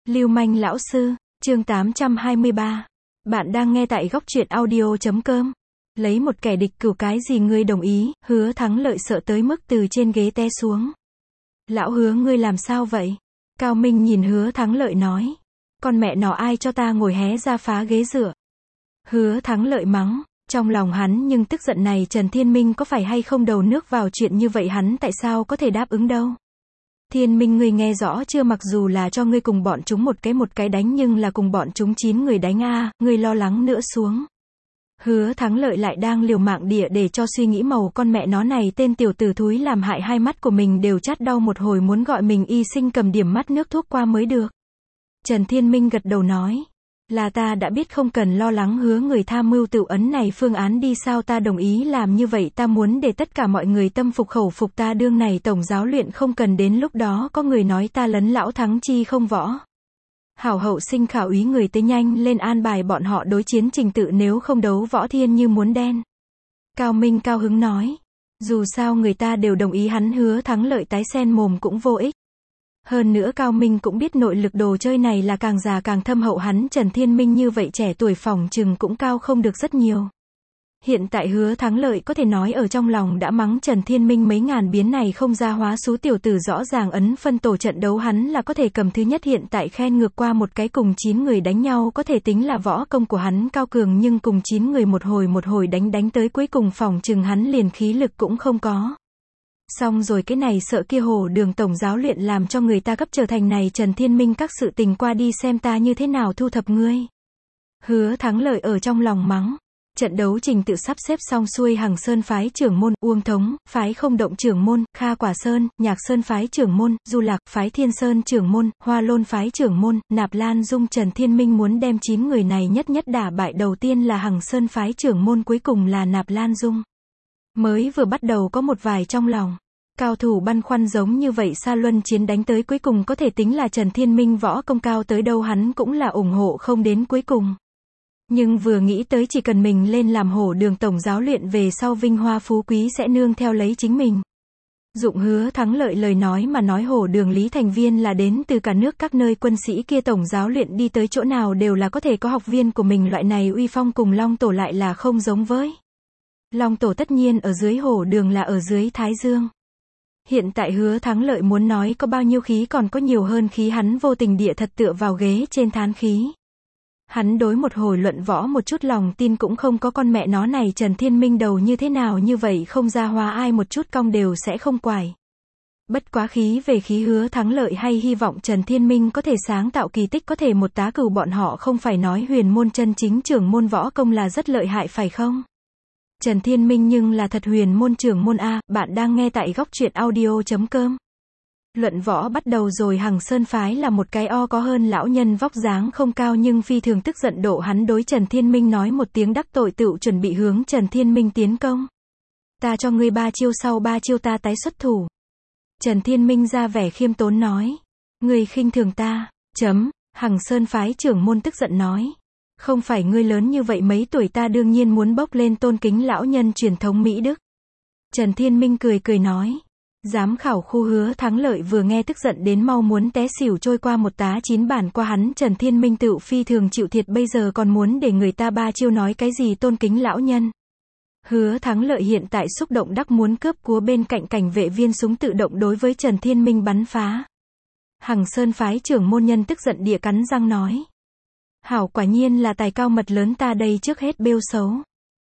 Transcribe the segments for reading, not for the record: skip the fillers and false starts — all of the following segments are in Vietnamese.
Lưu manh lão sư, chương 823. Bạn đang nghe tại góc truyện audio.com. Lấy một kẻ địch cửu cái gì ngươi đồng ý, Hứa Thắng Lợi sợ tới mức từ trên ghế té xuống. Lão Hứa ngươi làm sao vậy? Cao Minh nhìn Hứa Thắng Lợi nói. Con mẹ nó ai cho ta ngồi hé ra phá ghế dựa. Hứa Thắng Lợi mắng. Trong lòng hắn nhưng tức giận này Trần Thiên Minh có phải hay không đầu nước vào chuyện như vậy hắn tại sao có thể đáp ứng đâu. Thiên Minh ngươi nghe rõ chưa, mặc dù là cho ngươi cùng bọn chúng một cái đánh nhưng là cùng bọn chúng 9 người đánh a, ngươi lo lắng nữa xuống. Hứa Thắng Lợi lại đang liều mạng địa để cho suy nghĩ màu con mẹ nó này tên tiểu tử thúi làm hại hai mắt của mình đều chát đau một hồi muốn gọi mình y sinh cầm điểm mắt nước thuốc qua mới được. Trần Thiên Minh gật đầu nói. Là ta đã biết không cần lo lắng Hứa người tham mưu tựu ấn này phương án đi sao ta đồng ý làm như vậy ta muốn để tất cả mọi người tâm phục khẩu phục ta đương này tổng giáo luyện không cần đến lúc đó có người nói ta lấn lão thắng chi không võ. Hảo hậu sinh khảo úy người tới nhanh lên an bài bọn họ đối chiến trình tự nếu không đấu võ thiên như muốn đen. Cao Minh cao hứng nói. Dù sao người ta đều đồng ý hắn Hứa Thắng Lợi tái sen mồm cũng vô ích. Hơn nữa Cao Minh cũng biết nội lực đồ chơi này là càng già càng thâm hậu hắn Trần Thiên Minh như vậy trẻ tuổi phỏng chừng cũng cao không được rất nhiều. Hiện tại Hứa Thắng Lợi có thể nói ở trong lòng đã mắng Trần Thiên Minh mấy ngàn biến này không ra hóa số tiểu tử rõ ràng ấn phân tổ trận đấu hắn là có thể cầm thứ nhất hiện tại khen ngược qua một cái cùng 9 người đánh nhau có thể tính là võ công của hắn cao cường nhưng cùng 9 người một hồi đánh tới cuối cùng phỏng chừng hắn liền khí lực cũng không có. Xong rồi cái này sợ kia Hồ Đường tổng giáo luyện làm cho người ta cấp trở thành này Trần Thiên Minh các sự tình qua đi xem ta như thế nào thu thập ngươi. Hứa Thắng Lợi ở trong lòng mắng. Trận đấu trình tự sắp xếp xong xuôi Hằng Sơn phái trưởng môn, Uông Thống, phái Không Động trưởng môn, Kha Quả Sơn, Nhạc Sơn phái trưởng môn, Du Lạc, phái Thiên Sơn trưởng môn, Hoa Lôn phái trưởng môn, Nạp Lan Dung Trần Thiên Minh muốn đem 9 người này nhất đả bại đầu tiên là Hằng Sơn phái trưởng môn cuối cùng là Nạp Lan Dung. Mới vừa bắt đầu có một vài trong lòng. Cao thủ băn khoăn giống như vậy xa luân chiến đánh tới cuối cùng có thể tính là Trần Thiên Minh võ công cao tới đâu hắn cũng là ủng hộ không đến cuối cùng. Nhưng vừa nghĩ tới chỉ cần mình lên làm Hổ Đường tổng giáo luyện về sau vinh hoa phú quý sẽ nương theo lấy chính mình. Dụng Hứa Thắng Lợi lời nói mà nói Hổ Đường Lý thành viên là đến từ cả nước các nơi quân sĩ kia tổng giáo luyện đi tới chỗ nào đều là có thể có học viên của mình loại này uy phong cùng Long Tổ lại là không giống với. Long Tổ tất nhiên ở dưới Hổ Đường là ở dưới Thái Dương. Hiện tại Hứa Thắng Lợi muốn nói có bao nhiêu khí còn có nhiều hơn khí hắn vô tình địa thật tựa vào ghế trên thán khí. Hắn đối một hồi luận võ một chút lòng tin cũng không có con mẹ nó này Trần Thiên Minh đầu như thế nào như vậy không ra hóa ai một chút cong đều sẽ không quải. Bất quá khí về khí Hứa Thắng Lợi hay hy vọng Trần Thiên Minh có thể sáng tạo kỳ tích có thể một tá cửu bọn họ không phải nói huyền môn chân chính trưởng môn võ công là rất lợi hại phải không? Trần Thiên Minh nhưng là thật huyền môn trưởng môn A, bạn đang nghe tại góc truyện audio.com. Luận võ bắt đầu rồi Hằng Sơn phái là một cái có hơn lão nhân vóc dáng không cao nhưng phi thường tức giận độ hắn đối Trần Thiên Minh nói một tiếng đắc tội tựu chuẩn bị hướng Trần Thiên Minh tiến công. Ta cho ngươi 3 chiêu sau 3 chiêu ta tái xuất thủ. Trần Thiên Minh ra vẻ khiêm tốn nói. Ngươi khinh thường ta, Hằng Sơn phái trưởng môn tức giận nói. Không phải ngươi lớn như vậy mấy tuổi ta đương nhiên muốn bốc lên tôn kính lão nhân truyền thống Mỹ Đức. Trần Thiên Minh cười nói. Giám khảo khu Hứa Thắng Lợi vừa nghe tức giận đến mau muốn té xỉu trôi qua một tá 9 bản qua hắn Trần Thiên Minh tựu phi thường chịu thiệt bây giờ còn muốn để người ta 3 chiêu nói cái gì tôn kính lão nhân. Hứa Thắng Lợi hiện tại xúc động đắc muốn cướp cúa bên cạnh cảnh vệ viên súng tự động đối với Trần Thiên Minh bắn phá. Hằng Sơn phái trưởng môn nhân tức giận địa cắn răng nói. Hảo quả nhiên là tài cao mật lớn ta đây trước hết bêu xấu.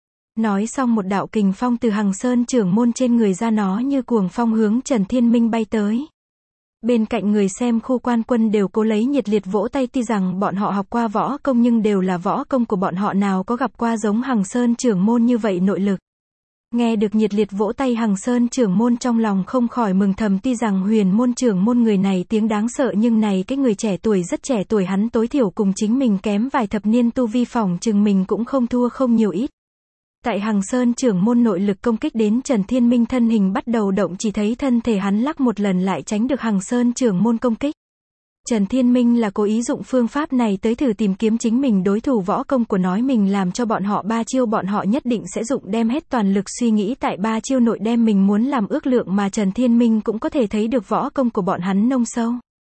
Nói xong một đạo kình phong từ Hằng Sơn trưởng môn trên người ra nó như cuồng phong hướng Trần Thiên Minh bay tới. Bên cạnh người xem khu quan quân đều cố lấy nhiệt liệt vỗ tay tuy rằng bọn họ học qua võ công nhưng đều là võ công của bọn họ nào có gặp qua giống Hằng Sơn trưởng môn như vậy nội lực. Nghe được nhiệt liệt vỗ tay Hằng Sơn trưởng môn trong lòng không khỏi mừng thầm tuy rằng huyền môn trưởng môn người này tiếng đáng sợ nhưng này cái người trẻ tuổi rất trẻ tuổi hắn tối thiểu cùng chính mình kém vài thập niên tu vi phỏng chừng mình cũng không thua không nhiều ít. Tại Hằng Sơn trưởng môn nội lực công kích đến Trần Thiên Minh thân hình bắt đầu động chỉ thấy thân thể hắn lắc một lần lại tránh được Hằng Sơn trưởng môn công kích. Trần Thiên Minh là cố ý dụng phương pháp này tới thử tìm kiếm chính mình đối thủ võ công của nói mình làm cho bọn họ 3 chiêu bọn họ nhất định sẽ dụng đem hết toàn lực suy nghĩ tại 3 chiêu nội đem mình muốn làm ước lượng mà Trần Thiên Minh cũng có thể thấy được võ công của bọn hắn nông sâu.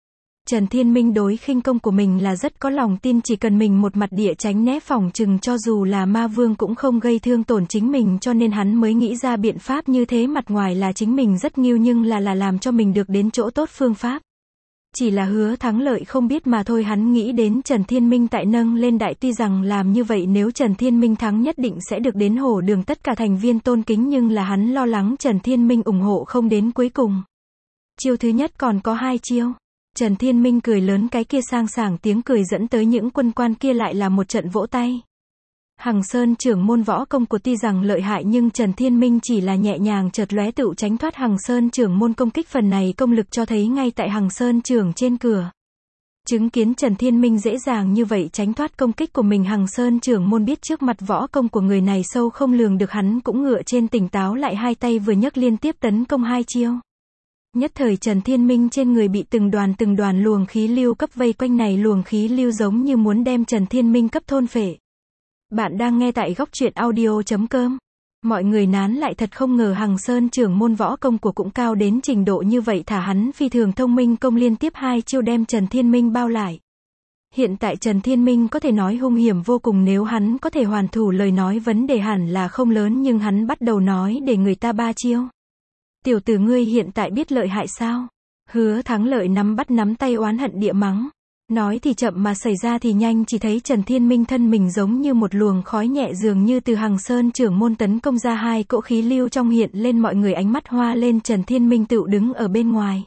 Trần Thiên Minh đối khinh công của mình là rất có lòng tin, chỉ cần mình một mặt địa tránh né phòng chừng cho dù là ma vương cũng không gây thương tổn chính mình, cho nên hắn mới nghĩ ra biện pháp như thế. Mặt ngoài là chính mình rất nghiêu nhưng là làm cho mình được đến chỗ tốt phương pháp. Chỉ là Hứa Thắng Lợi không biết mà thôi, hắn nghĩ đến Trần Thiên Minh tại nâng lên đại, tuy rằng làm như vậy nếu Trần Thiên Minh thắng nhất định sẽ được đến hổ đường tất cả thành viên tôn kính, nhưng là hắn lo lắng Trần Thiên Minh ủng hộ không đến cuối cùng. Chiêu thứ nhất còn có 2 chiêu. Trần Thiên Minh cười lớn, cái kia sang sảng tiếng cười dẫn tới những quân quan kia lại là một trận vỗ tay. Hằng Sơn trưởng môn võ công của tuy rằng lợi hại nhưng Trần Thiên Minh chỉ là nhẹ nhàng chợt lóe tựu tránh thoát Hằng Sơn trưởng môn công kích, phần này công lực cho thấy ngay tại Hằng Sơn trưởng trên cửa. Chứng kiến Trần Thiên Minh dễ dàng như vậy tránh thoát công kích của mình, Hằng Sơn trưởng môn biết trước mặt võ công của người này sâu không lường được, hắn cũng ngựa trên tỉnh táo lại, hai tay vừa nhấc liên tiếp tấn công 2 chiêu. Nhất thời Trần Thiên Minh trên người bị từng đoàn luồng khí lưu cấp vây quanh, này luồng khí lưu giống như muốn đem Trần Thiên Minh cấp thôn phệ. Bạn đang nghe tại góc truyện audio.com. Mọi người nán lại, thật không ngờ Hằng Sơn trưởng môn võ công của cũng cao đến trình độ như vậy, thả hắn phi thường thông minh, công liên tiếp 2 chiêu đem Trần Thiên Minh bao lại. Hiện tại Trần Thiên Minh có thể nói hung hiểm vô cùng, nếu hắn có thể hoàn thủ lời nói vấn đề hẳn là không lớn, nhưng hắn bắt đầu nói để người ta 3 chiêu. Tiểu tử ngươi hiện tại biết lợi hại sao? Hứa Thắng Lợi nắm tay oán hận địa mắng. Nói thì chậm mà xảy ra thì nhanh, chỉ thấy Trần Thiên Minh thân mình giống như một luồng khói nhẹ, dường như từ Hằng Sơn trưởng môn tấn công ra 2 cỗ khí lưu trong hiện lên, mọi người ánh mắt hoa lên, Trần Thiên Minh tựu đứng ở bên ngoài.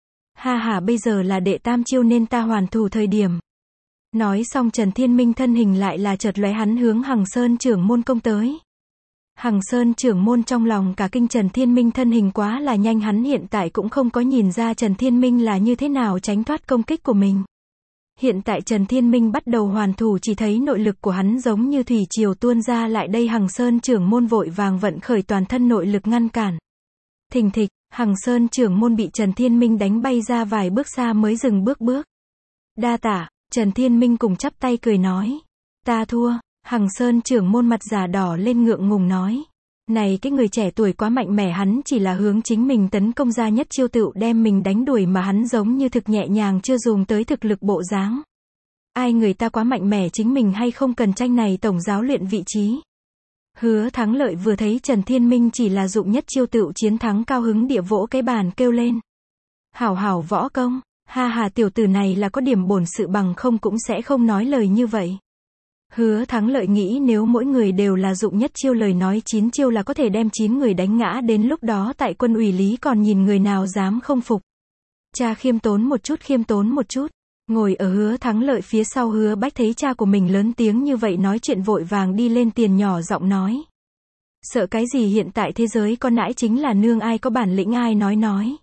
Ha ha, bây giờ là đệ tam chiêu nên ta hoàn thủ thời điểm. Nói xong Trần Thiên Minh thân hình lại là chợt lóe, hắn hướng Hằng Sơn trưởng môn công tới. Hằng Sơn trưởng môn trong lòng cả kinh, Trần Thiên Minh thân hình quá là nhanh, hắn hiện tại cũng không có nhìn ra Trần Thiên Minh là như thế nào tránh thoát công kích của mình. Hiện tại Trần Thiên Minh bắt đầu hoàn thủ, chỉ thấy nội lực của hắn giống như thủy triều tuôn ra lại đây, Hằng Sơn trưởng môn vội vàng vận khởi toàn thân nội lực ngăn cản. Thình thịch, Hằng Sơn trưởng môn bị Trần Thiên Minh đánh bay ra vài bước xa mới dừng bước. Đa tạ. Trần Thiên Minh cùng chắp tay cười nói. Ta thua. Hằng Sơn trưởng môn mặt già đỏ lên ngượng ngùng nói. Này, cái người trẻ tuổi quá mạnh mẽ, hắn chỉ là hướng chính mình tấn công ra nhất chiêu tựu đem mình đánh đuổi, mà hắn giống như thực nhẹ nhàng, chưa dùng tới thực lực bộ dáng. Ai, người ta quá mạnh mẽ, chính mình hay không cần tranh này tổng giáo luyện vị trí. Hứa Thắng Lợi vừa thấy Trần Thiên Minh chỉ là dụng nhất chiêu tựu chiến thắng, cao hứng địa vỗ cái bàn kêu lên. Hảo võ công, ha ha, tiểu tử này là có điểm bổn sự, bằng không cũng sẽ không nói lời như vậy. Hứa Thắng Lợi nghĩ nếu mỗi người đều là dụng nhất chiêu lời nói 9 chiêu là có thể đem 9 người đánh ngã, đến lúc đó tại quân ủy lý còn nhìn người nào dám không phục. Cha khiêm tốn một chút. Ngồi ở Hứa Thắng Lợi phía sau Hứa Bách thấy cha của mình lớn tiếng như vậy nói chuyện vội vàng đi lên tiền nhỏ giọng nói. Sợ cái gì, hiện tại thế giới con nãi chính là nương, ai có bản lĩnh ai nói.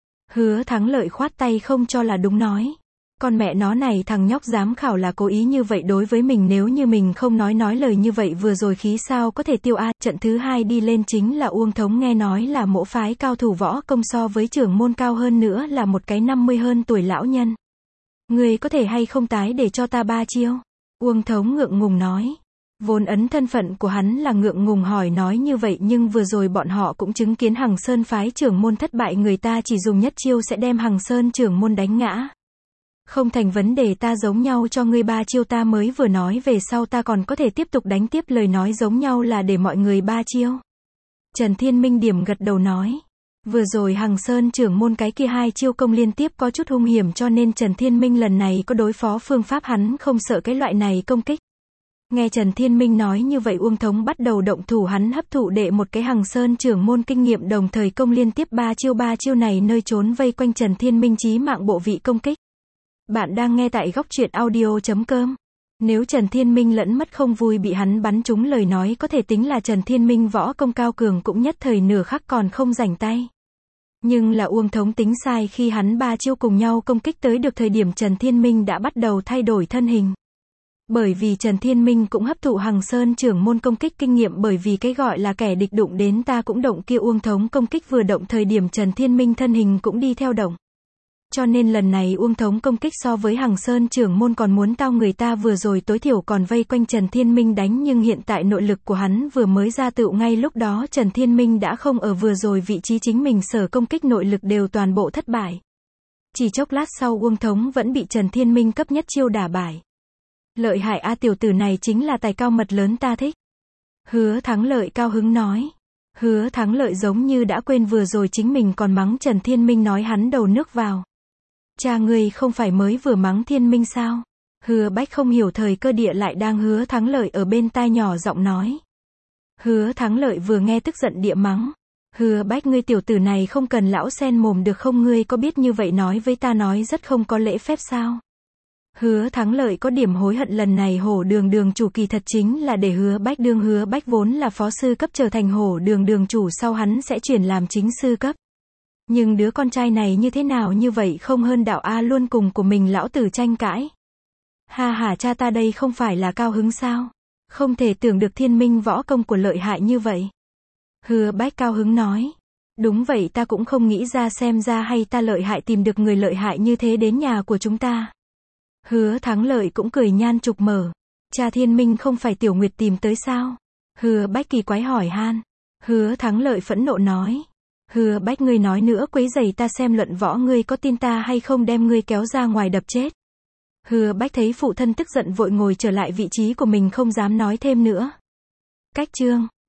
Hứa Thắng Lợi khoát tay không cho là đúng nói. Con mẹ nó này, thằng nhóc dám khảo là cố ý như vậy đối với mình, nếu như mình không nói lời như vậy vừa rồi khí sao có thể tiêu a. Trận thứ 2 đi lên chính là Uông Thống, nghe nói là mỗ phái cao thủ võ công, so với trưởng môn cao hơn nữa là một cái 50 hơn tuổi lão nhân. Người có thể hay không tái để cho ta 3 chiêu? Uông Thống ngượng ngùng nói. Vốn ấn thân phận của hắn là ngượng ngùng hỏi nói như vậy, nhưng vừa rồi bọn họ cũng chứng kiến Hằng Sơn phái trưởng môn thất bại, người ta chỉ dùng nhất chiêu sẽ đem Hằng Sơn trưởng môn đánh ngã. Không thành vấn đề, ta giống nhau cho ngươi 3 chiêu, ta mới vừa nói về sau ta còn có thể tiếp tục đánh tiếp, lời nói giống nhau là để mọi người 3 chiêu. Trần Thiên Minh điểm gật đầu nói. Vừa rồi Hằng Sơn trưởng môn cái kia 2 chiêu công liên tiếp có chút hung hiểm, cho nên Trần Thiên Minh lần này có đối phó phương pháp, hắn không sợ cái loại này công kích. Nghe Trần Thiên Minh nói như vậy, Uông Thống bắt đầu động thủ, hắn hấp thụ đệ một cái Hằng Sơn trưởng môn kinh nghiệm, đồng thời công liên tiếp 3 chiêu này nơi trốn vây quanh Trần Thiên Minh chí mạng bộ vị công kích. Bạn đang nghe tại góc truyện audio.com. Nếu Trần Thiên Minh lẫn mất không vui bị hắn bắn trúng lời nói, có thể tính là Trần Thiên Minh võ công cao cường cũng nhất thời nửa khắc còn không rảnh tay. Nhưng là Uông Thống tính sai, khi hắn 3 chiêu cùng nhau công kích tới được thời điểm Trần Thiên Minh đã bắt đầu thay đổi thân hình. Bởi vì Trần Thiên Minh cũng hấp thụ Hằng Sơn trưởng môn công kích kinh nghiệm, bởi vì cái gọi là kẻ địch đụng đến ta cũng động, kia Uông Thống công kích vừa động thời điểm Trần Thiên Minh thân hình cũng đi theo động. Cho nên lần này Uông Thống công kích so với Hằng Sơn trưởng môn còn muốn tao, người ta vừa rồi tối thiểu còn vây quanh Trần Thiên Minh đánh, nhưng hiện tại nội lực của hắn vừa mới ra tựu ngay lúc đó Trần Thiên Minh đã không ở vừa rồi vị trí chính mình sở công kích, nội lực đều toàn bộ thất bại. Chỉ chốc lát sau Uông Thống vẫn bị Trần Thiên Minh cấp nhất chiêu đả bại. Lợi hại a, tiểu tử này chính là tài cao mật lớn ta thích. Hứa Thắng Lợi cao hứng nói. Hứa Thắng Lợi giống như đã quên vừa rồi chính mình còn mắng Trần Thiên Minh nói hắn đầu nước vào. Cha ngươi không phải mới vừa mắng Thiên Minh sao? Hứa Bách không hiểu thời cơ địa lại đang Hứa Thắng Lợi ở bên tai nhỏ giọng nói. Hứa Thắng Lợi vừa nghe tức giận địa mắng. Hứa Bách, ngươi tiểu tử này không cần lão sen mồm được không, ngươi có biết như vậy nói với ta nói rất không có lễ phép sao? Hứa Thắng Lợi có điểm hối hận lần này Hổ Đường đường chủ kỳ thật chính là để Hứa Bách đương. Hứa Bách vốn là phó sư cấp, trở thành Hổ Đường đường chủ sau hắn sẽ chuyển làm chính sư cấp. Nhưng đứa con trai này như thế nào như vậy không hơn đạo a, luôn cùng của mình lão tử tranh cãi. Ha ha, cha ta đây không phải là cao hứng sao? Không thể tưởng được Thiên Minh võ công của lợi hại như vậy. Hứa Bách cao hứng nói. Đúng vậy, ta cũng không nghĩ ra, xem ra hay ta lợi hại tìm được người lợi hại như thế đến nhà của chúng ta. Hứa Thắng Lợi cũng cười nhan trục mở. Cha Thiên Minh không phải Tiểu Nguyệt tìm tới sao? Hứa Bách kỳ quái hỏi han. Hứa Thắng Lợi phẫn nộ nói. Hứa Bách, ngươi nói nữa quấy rầy ta xem luận võ, ngươi có tin ta hay không đem ngươi kéo ra ngoài đập chết. Hứa Bách thấy phụ thân tức giận vội ngồi trở lại vị trí của mình, không dám nói thêm nữa. Cách chương